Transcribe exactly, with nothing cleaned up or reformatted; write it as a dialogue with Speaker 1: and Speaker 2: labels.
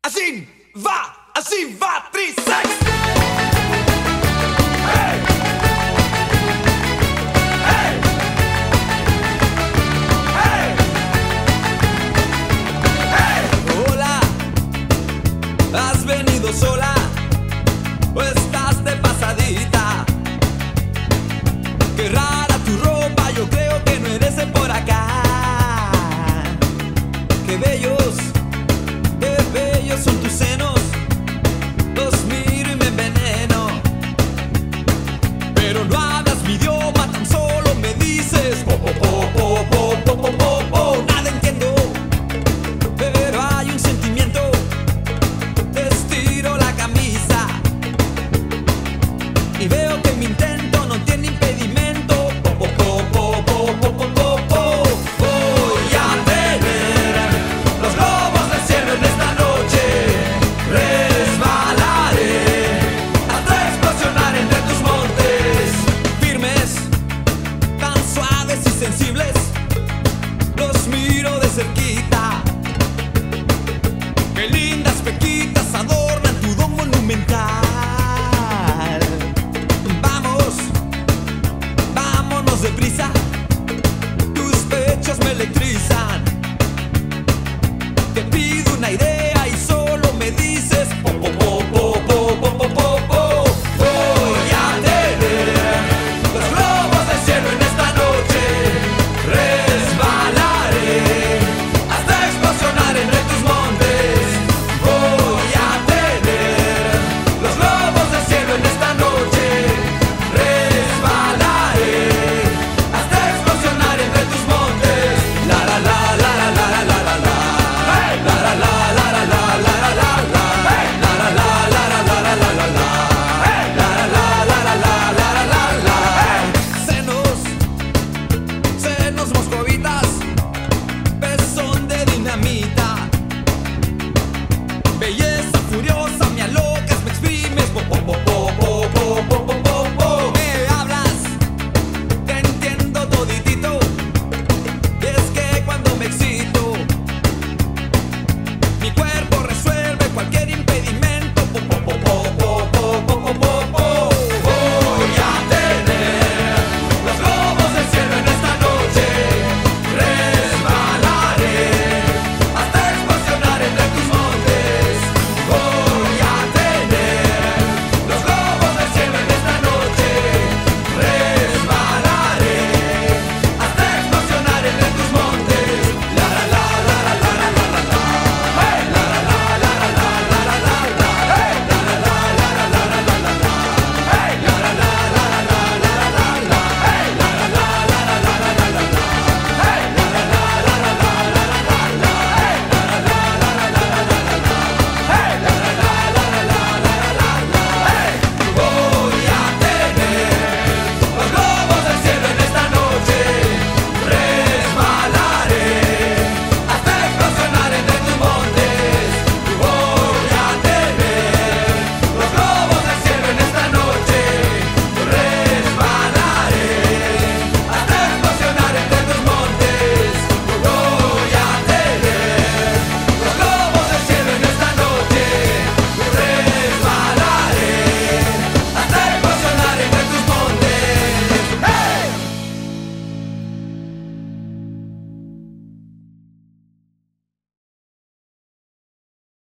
Speaker 1: Así va, así va, Trisex. Hey. Hey. Hey. Hey.
Speaker 2: Hola, ¿has venido sola o estás de pasadita? Qué rara tu ropa, yo creo que no eres de por acá. Qué bellos, qué bellos son tus senos, los miro y me enveneno. Pero no hablas mi idioma, tan solo me dices po, po, po, po, po, po, po, po, po. Nada entiendo, pero hay un sentimiento. Te estiro la camisa y veo que mi intento no tiene impedimento. Po, po, po, po, po, po, po, po, po. Voy a tener los globos del cielo en esta noche. Resbalaré hasta explosionar entre tus montes. Firmes, tan suaves y sensibles, los miro de cerquita. Qué lindas pequitas adornan tu don monumental. Vamos, vámonos deprisa, tus pechos me electrizan. Te pido una idea y solo me dices po, po, po, po, po, po, po, po, po. Voy a tener los globos del cielo en esta noche. Resbalaré hasta explosionar entre tus montes. Voy a tener los globos del cielo en esta noche. Resbalaré hasta explosionar entre tus montes. La la la la la la la la la la. Hey. La la la la la la la la la la. Hey. La la la la la la la la la la. Hey. La la la la la la la la la. Hey. Senos, senos moscovitas, pezón de dinamita, belleza furiosa.